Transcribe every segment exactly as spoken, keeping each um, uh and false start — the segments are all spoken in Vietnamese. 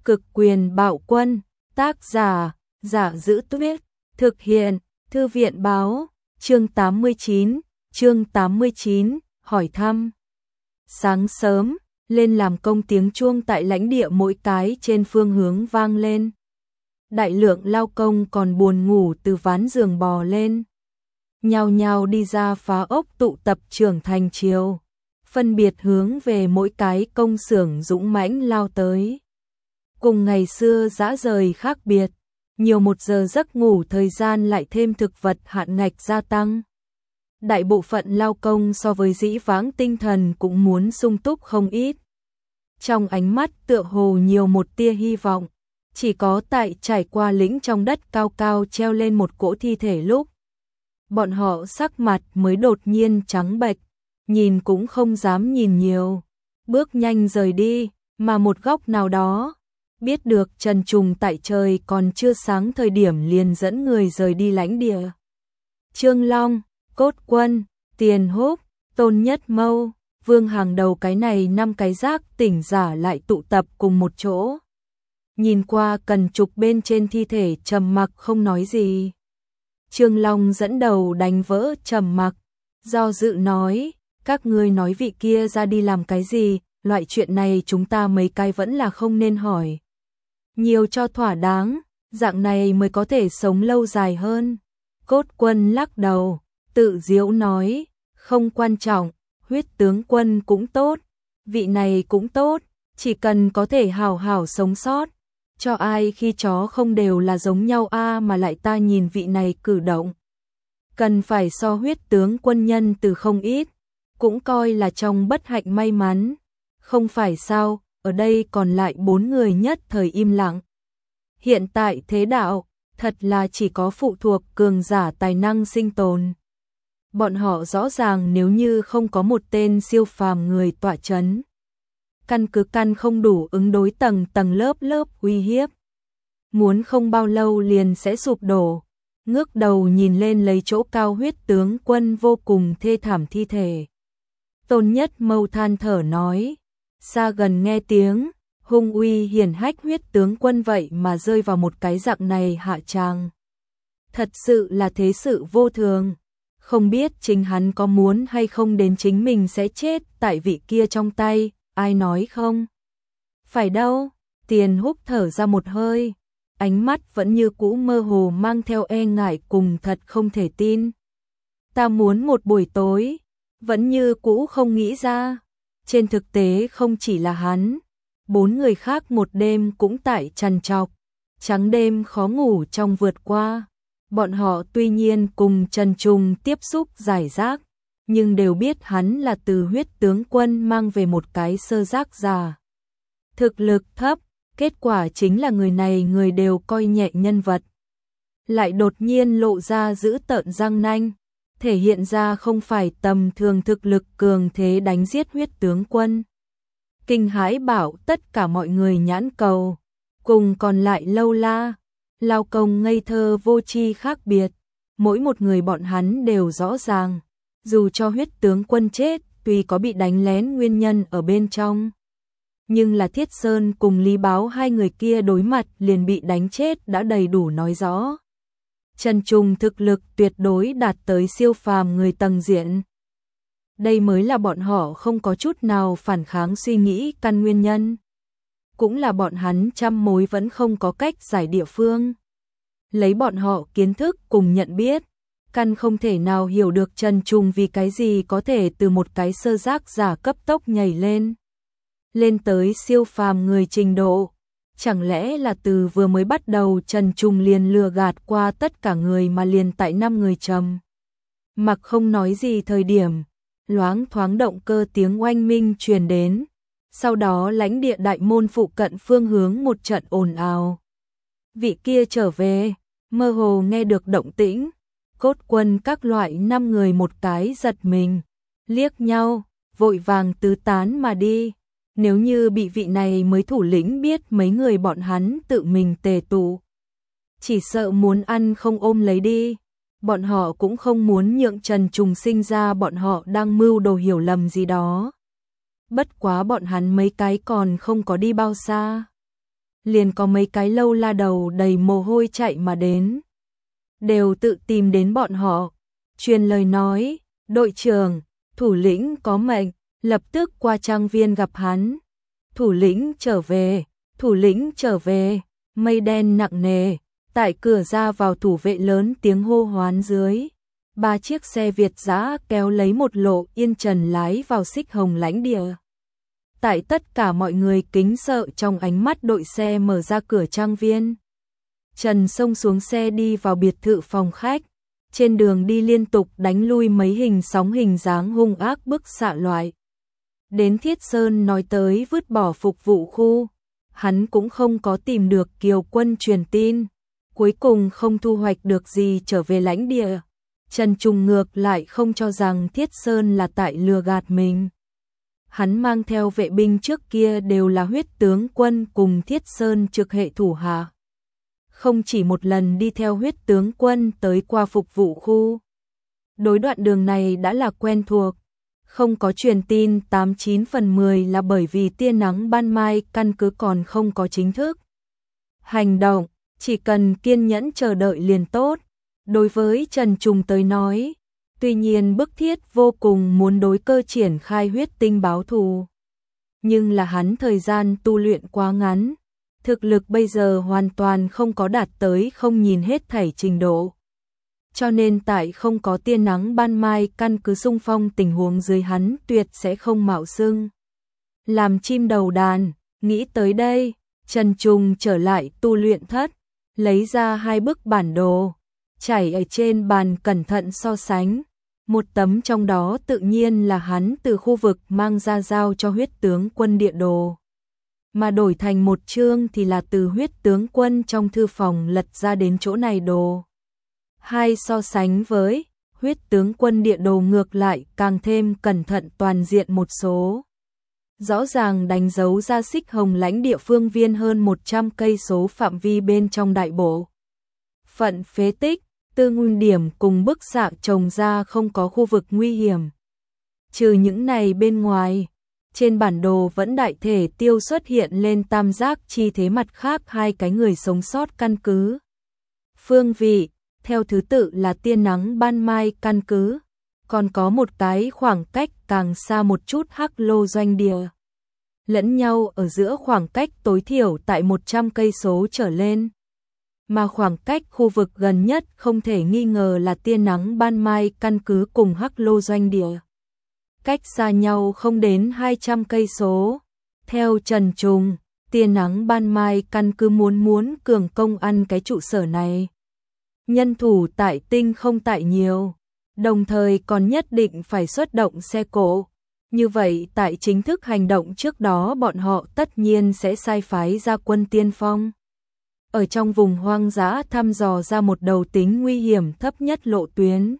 Cực quyền bạo quân, tác giả, Giả Dữ Tuyết, thực hiện, Thư viện báo, chương tám mươi chín, chương tám mươi chín, hỏi thăm. Sáng sớm, lên làm công tiếng chuông tại lãnh địa mỗi cái trên phương hướng vang lên. Đại lượng lao công còn buồn ngủ từ ván giường bò lên. Nhao nhao đi ra phá ốc tụ tập trưởng thành chiều, phân biệt hướng về mỗi cái công xưởng dũng mãnh lao tới. Cùng ngày xưa dã rời khác biệt, nhiều một giờ giấc ngủ thời gian lại thêm thực vật hạn ngạch gia tăng. Đại bộ phận lao công so với dĩ vãng tinh thần cũng muốn sung túc không ít. Trong ánh mắt tựa hồ nhiều một tia hy vọng, chỉ có tại trải qua lĩnh trong đất cao cao treo lên một cỗ thi thể lúc. Bọn họ sắc mặt mới đột nhiên trắng bệch, nhìn cũng không dám nhìn nhiều, bước nhanh rời đi, mà một góc nào đó, biết được Trần Trùng tại trời còn chưa sáng thời điểm liền dẫn người rời đi lãnh địa. Trương Long, Cốt Quân, Tiền Húc, Tôn Nhất Mâu, Vương hàng đầu cái này năm cái giác tỉnh giả lại tụ tập cùng một chỗ. Nhìn qua cần trục bên trên thi thể trầm mặc không nói gì. Trương Long dẫn đầu đánh vỡ trầm mặc, do dự nói, các ngươi nói vị kia ra đi làm cái gì, loại chuyện này chúng ta mấy cái vẫn là không nên hỏi. Nhiều cho thỏa đáng, dạng này mới có thể sống lâu dài hơn. Cốt Quân lắc đầu, tự diễu nói, không quan trọng, huyết tướng quân cũng tốt, vị này cũng tốt, chỉ cần có thể hảo hảo sống sót. Cho ai khi chó không đều là giống nhau a à, mà lại ta nhìn vị này cử động. Cần phải so huyết tướng quân nhân từ không ít, cũng coi là trong bất hạnh may mắn. Không phải sao, ở đây còn lại bốn người nhất thời im lặng. Hiện tại thế đạo, thật là chỉ có phụ thuộc cường giả tài năng sinh tồn. Bọn họ rõ ràng nếu như không có một tên siêu phàm người tọa chấn, căn cứ căn không đủ ứng đối tầng tầng lớp lớp uy hiếp. Muốn không bao lâu liền sẽ sụp đổ. Ngước đầu nhìn lên lấy chỗ cao huyết tướng quân vô cùng thê thảm thi thể. Tôn Nhất Mâu than thở nói, xa gần nghe tiếng, hung uy hiển hách huyết tướng quân vậy mà rơi vào một cái dạng này hạ tràng. Thật sự là thế sự vô thường. Không biết chính hắn có muốn hay không đến chính mình sẽ chết tại vị kia trong tay, ai nói không? Phải đâu, Tiền Húc thở ra một hơi, ánh mắt vẫn như cũ mơ hồ mang theo e ngại cùng thật không thể tin. Ta muốn một buổi tối, vẫn như cũ không nghĩ ra. Trên thực tế không chỉ là hắn, bốn người khác một đêm cũng tại trằn trọc, trắng đêm khó ngủ trong vượt qua. Bọn họ tuy nhiên cùng Trần Trùng tiếp xúc giải rác, nhưng đều biết hắn là từ huyết tướng quân mang về một cái sơ giác già. Thực lực thấp, kết quả chính là người này người đều coi nhẹ nhân vật. Lại đột nhiên lộ ra giữ tợn răng nanh, thể hiện ra không phải tầm thường thực lực cường thế đánh giết huyết tướng quân. Kinh hãi bảo tất cả mọi người nhãn cầu, cùng còn lại lâu la, lao công ngây thơ vô tri khác biệt, mỗi một người bọn hắn đều rõ ràng, dù cho huyết tướng quân chết, tuy có bị đánh lén nguyên nhân ở bên trong, nhưng là Thiết Sơn cùng Lý Báo hai người kia đối mặt liền bị đánh chết đã đầy đủ nói rõ. Trần Trùng thực lực tuyệt đối đạt tới siêu phàm người tầng diện. Đây mới là bọn họ không có chút nào phản kháng suy nghĩ căn nguyên nhân. Cũng là bọn hắn trăm mối vẫn không có cách giải địa phương. Lấy bọn họ kiến thức cùng nhận biết, căn không thể nào hiểu được Trần Trùng vì cái gì có thể từ một cái sơ giác giả cấp tốc nhảy lên. Lên tới siêu phàm người trình độ. Chẳng lẽ là từ vừa mới bắt đầu Trần Trùng liền lừa gạt qua tất cả người mà liền tại năm người trầm. Mặc không nói gì thời điểm, loáng thoáng động cơ tiếng oanh minh truyền đến. Sau đó lãnh địa đại môn phụ cận phương hướng một trận ồn ào. Vị kia trở về, mơ hồ nghe được động tĩnh. Cốt Quân các loại năm người một cái giật mình, liếc nhau, vội vàng tứ tán mà đi. Nếu như bị vị này mới thủ lĩnh biết mấy người bọn hắn tự mình tề tụ, chỉ sợ muốn ăn không ôm lấy đi. Bọn họ cũng không muốn nhượng Trần Trùng sinh ra bọn họ đang mưu đồ hiểu lầm gì đó. Bất quá bọn hắn mấy cái còn không có đi bao xa. liền có mấy cái lâu la đầu đầy mồ hôi chạy mà đến. Đều tự tìm đến bọn họ, truyền lời nói, đội trưởng, thủ lĩnh có mệnh, lập tức qua trang viên gặp hắn. Thủ lĩnh trở về, thủ lĩnh trở về, mây đen nặng nề, tại cửa ra vào thủ vệ lớn tiếng hô hoán dưới. Ba chiếc xe Việt dã kéo lấy một lộ yên trần lái vào Xích Hồng lãnh địa. Tại tất cả mọi người kính sợ trong ánh mắt đội xe mở ra cửa trang viên. Trần xông xuống xe đi vào biệt thự phòng khách. Trên đường đi liên tục đánh lui mấy hình sóng hình dáng hung ác bức xạ loại. Đến Thiết Sơn nói tới vứt bỏ phục vụ khu. Hắn cũng không có tìm được Kiều Quân truyền tin. Cuối cùng không thu hoạch được gì trở về lãnh địa. Trần Trùng ngược lại không cho rằng Thiết Sơn là tại lừa gạt mình. Hắn mang theo vệ binh trước kia đều là huyết tướng quân cùng Thiết Sơn trực hệ thủ hạ. Không chỉ một lần đi theo huyết tướng quân tới qua phục vụ khu. Đối đoạn đường này đã là quen thuộc. Không có truyền tin tám chín phần mười là bởi vì tia nắng ban mai căn cứ còn không có chính thức hành động, chỉ cần kiên nhẫn chờ đợi liền tốt. Đối với Trần Trùng tới nói, tuy nhiên bức thiết vô cùng muốn đối cơ triển khai huyết tinh báo thù. Nhưng là hắn thời gian tu luyện quá ngắn, thực lực bây giờ hoàn toàn không có đạt tới không nhìn hết thảy trình độ. Cho nên tại không có tia nắng ban mai căn cứ xung phong tình huống dưới hắn tuyệt sẽ không mạo xưng làm chim đầu đàn. Nghĩ tới đây, Trần Trùng trở lại tu luyện thất, lấy ra hai bức bản đồ, trải ở trên bàn cẩn thận so sánh. Một tấm trong đó tự nhiên là hắn từ khu vực mang ra giao cho huyết tướng quân địa đồ. Mà đổi thành một chương thì là từ huyết tướng quân trong thư phòng lật ra đến chỗ này đồ. Hai so sánh với huyết tướng quân địa đồ ngược lại càng thêm cẩn thận toàn diện một số. Rõ ràng đánh dấu ra Xích Hồng lãnh địa phương viên hơn một trăm cây số phạm vi bên trong đại bộ. Phận phế tích, tư nguyên điểm cùng bức xạ trồng ra không có khu vực nguy hiểm. Trừ những này bên ngoài, trên bản đồ vẫn đại thể tiêu xuất hiện lên tam giác chi thế mặt khác hai cái người sống sót căn cứ. Phương vị, theo thứ tự là tia nắng ban mai căn cứ, còn có một cái khoảng cách càng xa một chút hắc lô doanh địa. Lẫn nhau ở giữa khoảng cách tối thiểu tại một trăm cây số trở lên. Mà khoảng cách khu vực gần nhất không thể nghi ngờ là tia nắng ban mai căn cứ cùng hắc lô doanh địa. Cách xa nhau không đến hai trăm cây số. Theo Trần Trùng, tia nắng ban mai căn cứ muốn muốn cường công ăn cái trụ sở này. Nhân thủ tại tinh không tại nhiều, đồng thời còn nhất định phải xuất động xe cộ. Như vậy tại chính thức hành động trước đó bọn họ tất nhiên sẽ sai phái ra quân tiên phong. Ở trong vùng hoang dã thăm dò ra một đầu tính nguy hiểm thấp nhất lộ tuyến.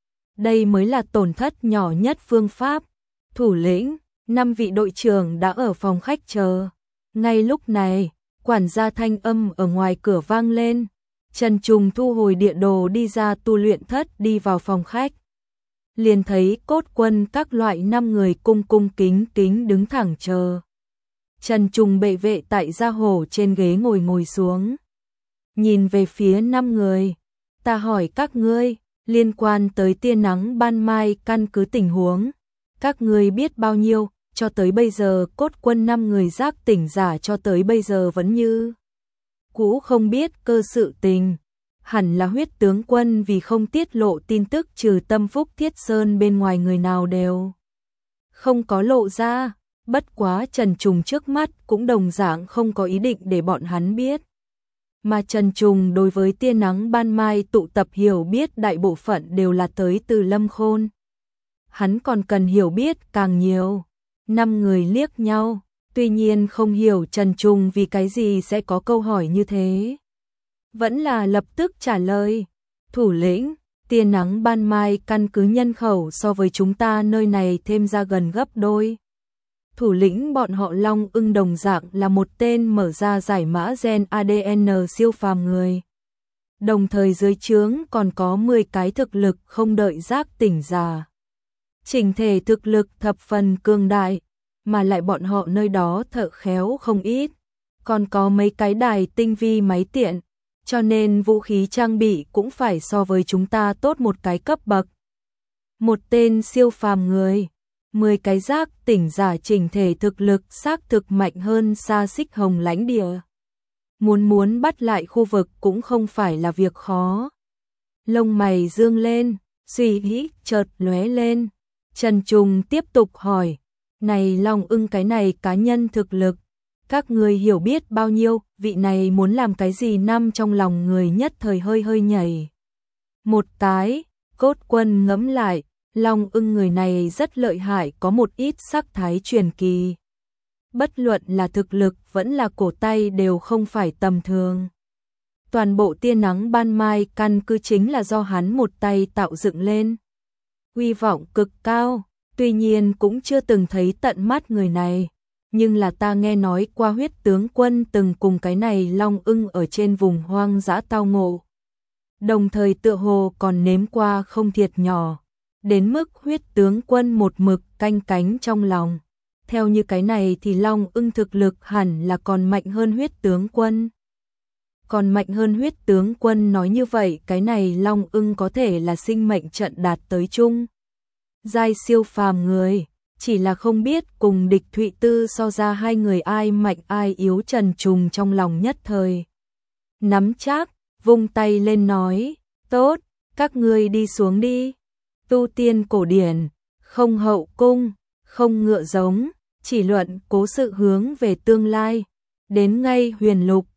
Đây mới là tổn thất nhỏ nhất phương pháp. Thủ lĩnh, năm vị đội trưởng đã ở phòng khách chờ. Ngay lúc này, quản gia thanh âm ở ngoài cửa vang lên. Trần Trùng thu hồi địa đồ đi ra tu luyện thất đi vào phòng khách. Liền thấy cốt quân các loại năm người cung cung kính kính đứng thẳng chờ. Trần Trùng bệ vệ tại gia hổ trên ghế ngồi ngồi xuống. Nhìn về phía năm người. Ta hỏi các ngươi, liên quan tới tia nắng ban mai căn cứ tình huống. Các ngươi biết bao nhiêu, cho tới bây giờ cốt quân năm người giác tỉnh giả cho tới bây giờ vẫn như cũ không biết cơ sự tình. Hẳn là huyết tướng quân vì không tiết lộ tin tức trừ Tâm Phúc Thiết Sơn bên ngoài người nào đều không có lộ ra. Bất quá Trần Trùng trước mắt cũng đồng dạng không có ý định để bọn hắn biết. Mà Trần Trùng đối với tia nắng ban mai tụ tập hiểu biết đại bộ phận đều là tới từ Lâm Khôn. Hắn còn cần hiểu biết càng nhiều. Năm người liếc nhau, tuy nhiên không hiểu Trần Trùng vì cái gì sẽ có câu hỏi như thế. Vẫn là lập tức trả lời. Thủ lĩnh, tia nắng ban mai căn cứ nhân khẩu so với chúng ta nơi này thêm ra gần gấp đôi. Thủ lĩnh bọn họ Long Ưng đồng dạng là một tên mở ra giải mã gen a đê en siêu phàm người. Đồng thời dưới trướng còn có mười cái thực lực không đợi giác tỉnh giả. Chỉnh thể thực lực thập phần cường đại, mà lại bọn họ nơi đó thợ khéo không ít. còn có mấy cái đài tinh vi máy tiện, cho nên vũ khí trang bị cũng phải so với chúng ta tốt một cái cấp bậc. Một tên siêu phàm người, mười cái giác tỉnh giả chỉnh thể thực lực xác thực mạnh hơn xa Xích Hồng lãnh địa. Muốn muốn bắt lại khu vực cũng không phải là việc khó. Lông mày dương lên, suy nghĩ chợt lóe lên. Trần Trùng tiếp tục hỏi, này Long Ưng cái này cá nhân thực lực, các người hiểu biết bao nhiêu, vị này muốn làm cái gì năm trong lòng người nhất thời hơi hơi nhảy. Một cái, Cốt Quân ngẫm lại, Long Ưng người này rất lợi hại, có một ít sắc thái truyền kỳ. Bất luận là thực lực vẫn là cổ tay đều không phải tầm thường. Toàn bộ tia nắng ban mai căn cứ chính là do hắn một tay tạo dựng lên. Uy vọng cực cao, tuy nhiên cũng chưa từng thấy tận mắt người này. Nhưng là ta nghe nói qua Huyết tướng quân từng cùng cái này Long Ưng ở trên vùng hoang dã tao ngộ. Đồng thời tựa hồ còn nếm qua không thiệt nhỏ. Đến mức Huyết tướng quân một mực canh cánh trong lòng. Theo như cái này thì Long Ưng thực lực hẳn là còn mạnh hơn Huyết tướng quân. Còn mạnh hơn Huyết tướng quân nói như vậy, cái này Long Ưng có thể là sinh mệnh trận đạt tới chung giai siêu phàm người, chỉ là không biết cùng địch Thụy Tư so ra hai người ai mạnh ai yếu. Trần Trùng trong lòng nhất thời nắm chắc, vung tay lên nói, tốt, các ngươi đi xuống đi. Tu tiên cổ điển, không hậu cung, không ngựa giống, chỉ luận cố sự hướng về tương lai. Đến ngay Huyền Lục,